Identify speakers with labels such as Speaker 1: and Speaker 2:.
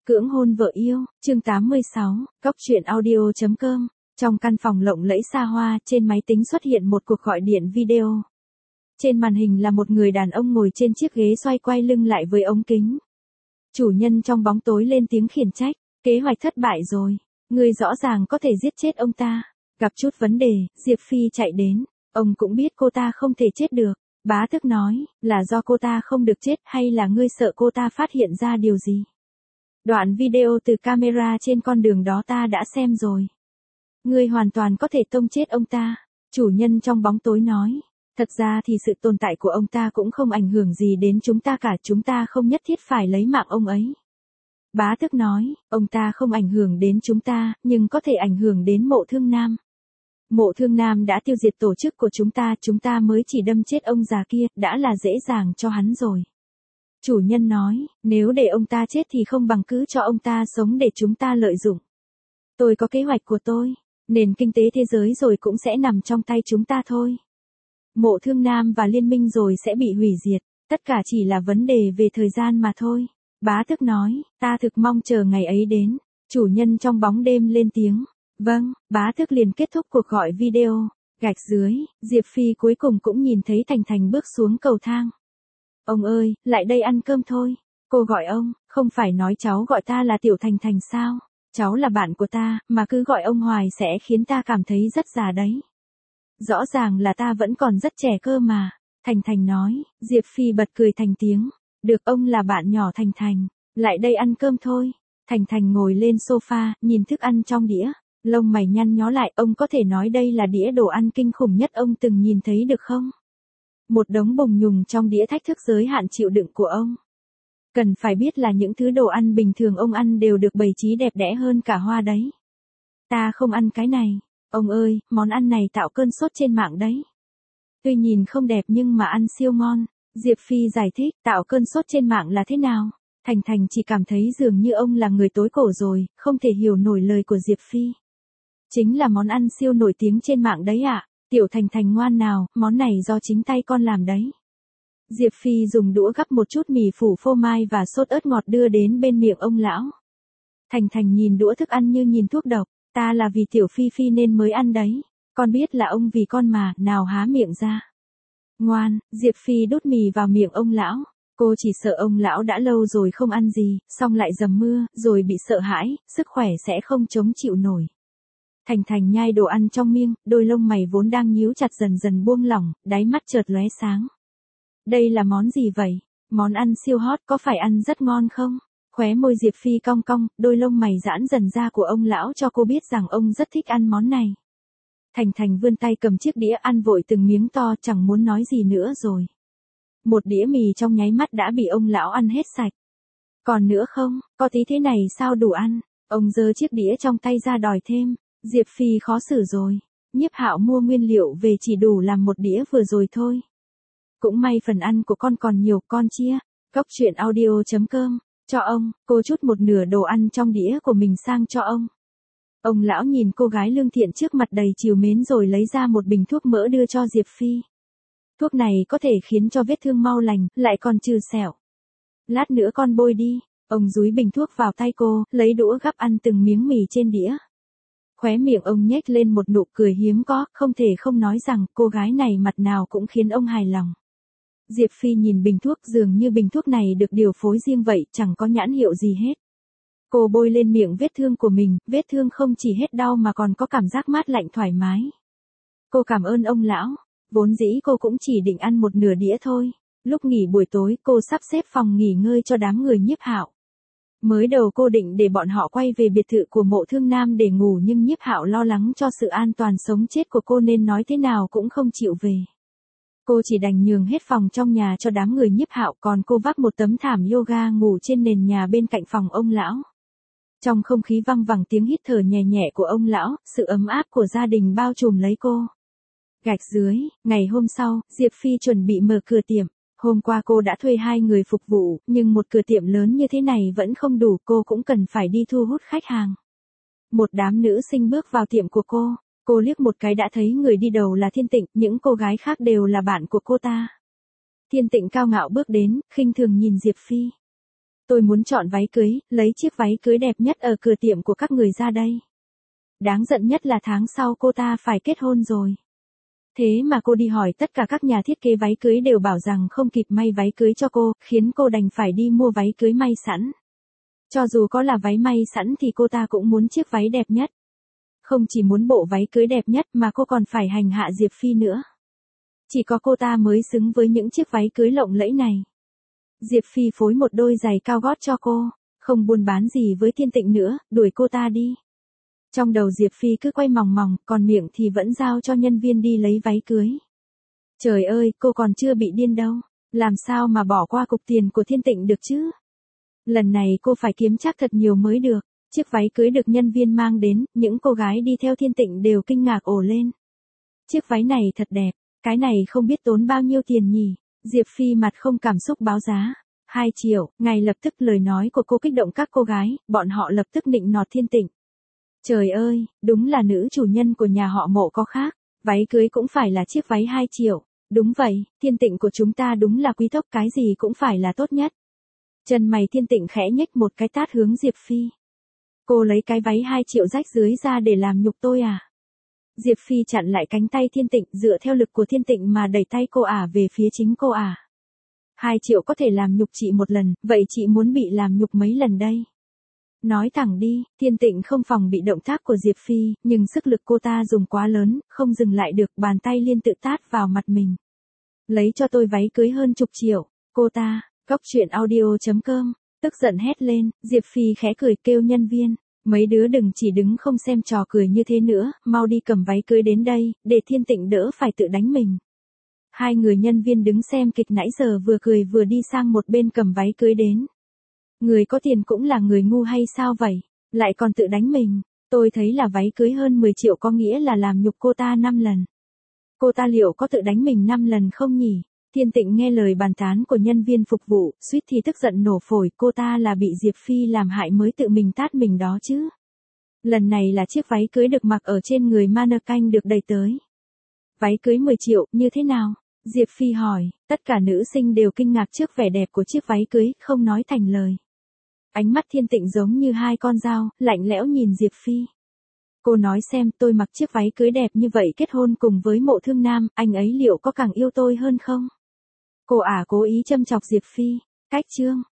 Speaker 1: Cưỡng hôn vợ yêu, chương 86, Cóc truyện audio.com. Trong căn phòng lộng lẫy xa hoa, trên máy tính xuất hiện một cuộc gọi điện video. Trên màn hình là một người đàn ông ngồi trên chiếc ghế xoay quay lưng lại với ống kính. Chủ nhân trong bóng tối lên tiếng khiển trách, kế hoạch thất bại rồi, người rõ ràng có thể giết chết ông ta. Gặp chút vấn đề, Diệp Phi chạy đến, ông cũng biết cô ta không thể chết được. Bá Tước nói, là do cô ta không được chết hay là ngươi sợ cô ta phát hiện ra điều gì? Đoạn video từ camera trên con đường đó ta đã xem rồi. Ngươi hoàn toàn có thể tông chết ông ta. Chủ nhân trong bóng tối nói, thật ra thì sự tồn tại của ông ta cũng không ảnh hưởng gì đến chúng ta cả, chúng ta không nhất thiết phải lấy mạng ông ấy. Bá Tước nói, ông ta không ảnh hưởng đến chúng ta, nhưng có thể ảnh hưởng đến Mộ Thương Nam. Mộ Thương Nam đã tiêu diệt tổ chức của chúng ta mới chỉ đâm chết ông già kia, đã là dễ dàng cho hắn rồi. Chủ nhân nói, nếu để ông ta chết thì không bằng cứ cho ông ta sống để chúng ta lợi dụng. Tôi có kế hoạch của tôi, nền kinh tế thế giới rồi cũng sẽ nằm trong tay chúng ta thôi. Mộ Thương Nam và liên minh rồi sẽ bị hủy diệt, tất cả chỉ là vấn đề về thời gian mà thôi. Bá Tước nói, ta thực mong chờ ngày ấy đến. Chủ nhân trong bóng đêm lên tiếng, vâng, Bá Tước liền kết thúc cuộc gọi video. Gạch dưới, Diệp Phi cuối cùng cũng nhìn thấy Thành Thành bước xuống cầu thang. Ông ơi, lại đây ăn cơm thôi. Cô gọi ông, không phải nói cháu gọi ta là Tiểu Thành Thành sao? Cháu là bạn của ta, mà cứ gọi ông hoài sẽ khiến ta cảm thấy rất già đấy. Rõ ràng là ta vẫn còn rất trẻ cơ mà. Thành Thành nói, Diệp Phi bật cười thành tiếng. Được, ông là bạn nhỏ Thành Thành, lại đây ăn cơm thôi. Thành Thành ngồi lên sofa, nhìn thức ăn trong đĩa. Lông mày nhăn nhó lại, ông có thể nói đây là đĩa đồ ăn kinh khủng nhất ông từng nhìn thấy được không? Một đống bùng nhùng trong đĩa thách thức giới hạn chịu đựng của ông. Cần phải biết là những thứ đồ ăn bình thường ông ăn đều được bày trí đẹp đẽ hơn cả hoa đấy. Ta không ăn cái này. Ông ơi, món ăn này tạo cơn sốt trên mạng đấy. Tuy nhìn không đẹp nhưng mà ăn siêu ngon. Diệp Phi giải thích, tạo cơn sốt trên mạng là thế nào? Thành Thành chỉ cảm thấy dường như ông là người tối cổ rồi, không thể hiểu nổi lời của Diệp Phi. Chính là món ăn siêu nổi tiếng trên mạng đấy ạ. Tiểu Thành Thành ngoan nào, món này do chính tay con làm đấy. Diệp Phi dùng đũa gắp một chút mì phủ phô mai và sốt ớt ngọt đưa đến bên miệng ông lão. Thành Thành nhìn đũa thức ăn như nhìn thuốc độc, ta là vì Tiểu Phi Phi nên mới ăn đấy. Con biết là ông vì con mà, nào há miệng ra. Ngoan, Diệp Phi đút mì vào miệng ông lão. Cô chỉ sợ ông lão đã lâu rồi không ăn gì, xong lại dầm mưa, rồi bị sợ hãi, sức khỏe sẽ không chống chịu nổi. Thành Thành nhai đồ ăn trong miệng, đôi lông mày vốn đang nhíu chặt dần dần buông lỏng, đáy mắt chợt lóe sáng. Đây là món gì vậy? Món ăn siêu hot, có phải ăn rất ngon không? Khóe môi Diệp Phi cong cong, đôi lông mày giãn dần ra của ông lão cho cô biết rằng ông rất thích ăn món này. Thành Thành vươn tay cầm chiếc đĩa ăn vội từng miếng to, chẳng muốn nói gì nữa rồi. Một đĩa mì trong nháy mắt đã bị ông lão ăn hết sạch. Còn nữa không, có tí thế này sao đủ ăn? Ông giơ chiếc đĩa trong tay ra đòi thêm. Diệp Phi khó xử rồi. Nhiếp Hạo mua nguyên liệu về chỉ đủ làm một đĩa vừa rồi thôi. Cũng may phần ăn của con còn nhiều, con chia. Cóc truyện audio.com. Cho ông, cô chút một nửa đồ ăn trong đĩa của mình sang cho ông. Ông lão nhìn cô gái lương thiện trước mặt đầy trìu mến rồi lấy ra một bình thuốc mỡ đưa cho Diệp Phi. Thuốc này có thể khiến cho vết thương mau lành, lại còn trừ sẹo. Lát nữa con bôi đi. Ông dúi bình thuốc vào tay cô, lấy đũa gắp ăn từng miếng mì trên đĩa. Khóe miệng ông nhếch lên một nụ cười hiếm có, không thể không nói rằng cô gái này mặt nào cũng khiến ông hài lòng. Diệp Phi nhìn bình thuốc, dường như bình thuốc này được điều phối riêng vậy, chẳng có nhãn hiệu gì hết. Cô bôi lên miệng vết thương của mình, vết thương không chỉ hết đau mà còn có cảm giác mát lạnh thoải mái. Cô cảm ơn ông lão, vốn dĩ cô cũng chỉ định ăn một nửa đĩa thôi. Lúc nghỉ buổi tối, cô sắp xếp phòng nghỉ ngơi cho đám người Nhiếp Hạo. Mới đầu cô định để bọn họ quay về biệt thự của Mộ Thương Nam để ngủ nhưng Nhiếp Hạo lo lắng cho sự an toàn sống chết của cô nên nói thế nào cũng không chịu về. Cô chỉ đành nhường hết phòng trong nhà cho đám người Nhiếp Hạo, còn cô vác một tấm thảm yoga ngủ trên nền nhà bên cạnh phòng ông lão. Trong không khí văng vẳng tiếng hít thở nhẹ nhẹ của ông lão, sự ấm áp của gia đình bao trùm lấy cô. Gạch dưới, ngày hôm sau, Diệp Phi chuẩn bị mở cửa tiệm. Hôm qua cô đã thuê 2 người phục vụ, nhưng một cửa tiệm lớn như thế này vẫn không đủ, cô cũng cần phải đi thu hút khách hàng. Một đám nữ sinh bước vào tiệm của cô liếc một cái đã thấy người đi đầu là Thiên Tịnh, những cô gái khác đều là bạn của cô ta. Thiên Tịnh cao ngạo bước đến, khinh thường nhìn Diệp Phi. Tôi muốn chọn váy cưới, lấy chiếc váy cưới đẹp nhất ở cửa tiệm của các người ra đây. Đáng giận nhất là tháng sau cô ta phải kết hôn rồi. Thế mà cô đi hỏi tất cả các nhà thiết kế váy cưới đều bảo rằng không kịp may váy cưới cho cô, khiến cô đành phải đi mua váy cưới may sẵn. Cho dù có là váy may sẵn thì cô ta cũng muốn chiếc váy đẹp nhất. Không chỉ muốn bộ váy cưới đẹp nhất mà cô còn phải hành hạ Diệp Phi nữa. Chỉ có cô ta mới xứng với những chiếc váy cưới lộng lẫy này. Diệp Phi phối một đôi giày cao gót cho cô, không buôn bán gì với Thiên Tịnh nữa, đuổi cô ta đi. Trong đầu Diệp Phi cứ quay mòng mòng, còn miệng thì vẫn giao cho nhân viên đi lấy váy cưới. Trời ơi, cô còn chưa bị điên đâu, làm sao mà bỏ qua cục tiền của Thiên Tịnh được chứ? Lần này cô phải kiếm chắc thật nhiều mới được. Chiếc váy cưới được nhân viên mang đến, những cô gái đi theo Thiên Tịnh đều kinh ngạc ồ lên. Chiếc váy này thật đẹp, cái này không biết tốn bao nhiêu tiền nhỉ? Diệp Phi mặt không cảm xúc báo giá. 2 triệu, ngay lập tức lời nói của cô kích động các cô gái, bọn họ lập tức nịnh nọt Thiên Tịnh. Trời ơi, đúng là nữ chủ nhân của nhà họ Mộ có khác, váy cưới cũng phải là chiếc váy 2 triệu. Đúng vậy, Thiên Tịnh của chúng ta đúng là quý tộc, cái gì cũng phải là tốt nhất. Chân mày Thiên Tịnh khẽ nhếch một cái tát hướng Diệp Phi. Cô lấy cái váy 2 triệu rách dưới ra để làm nhục tôi à? Diệp Phi chặn lại cánh tay Thiên Tịnh, dựa theo lực của Thiên Tịnh mà đẩy tay cô về phía chính cô 2 triệu có thể làm nhục chị một lần, vậy chị muốn bị làm nhục mấy lần đây? Nói thẳng đi, Thiên Tịnh không phòng bị động tác của Diệp Phi, nhưng sức lực cô ta dùng quá lớn, không dừng lại được, bàn tay liên tự tát vào mặt mình. Lấy cho tôi váy cưới hơn chục triệu, cô ta, Cóc Truyện Audio.com, tức giận hét lên, Diệp Phi khẽ cười kêu nhân viên, mấy đứa đừng chỉ đứng không xem trò cười như thế nữa, mau đi cầm váy cưới đến đây, để Thiên Tịnh đỡ phải tự đánh mình. 2 người nhân viên đứng xem kịch nãy giờ vừa cười vừa đi sang một bên cầm váy cưới đến. Người có tiền cũng là người ngu hay sao vậy, lại còn tự đánh mình, tôi thấy là váy cưới hơn 10 triệu có nghĩa là làm nhục cô ta 5 lần. Cô ta liệu có tự đánh mình 5 lần không nhỉ? Thiên Tịnh nghe lời bàn tán của nhân viên phục vụ, suýt thì tức giận nổ phổi, cô ta là bị Diệp Phi làm hại mới tự mình tát mình đó chứ. Lần này là chiếc váy cưới được mặc ở trên người mannequin được đẩy tới. Váy cưới 10 triệu, như thế nào? Diệp Phi hỏi, tất cả nữ sinh đều kinh ngạc trước vẻ đẹp của chiếc váy cưới, không nói thành lời. Ánh mắt Thiên Tịnh giống như 2 con dao, lạnh lẽo nhìn Diệp Phi. Cô nói xem, tôi mặc chiếc váy cưới đẹp như vậy kết hôn cùng với Mộ Thương Nam, anh ấy liệu có càng yêu tôi hơn không? Cô cố ý châm chọc Diệp Phi. Cách chương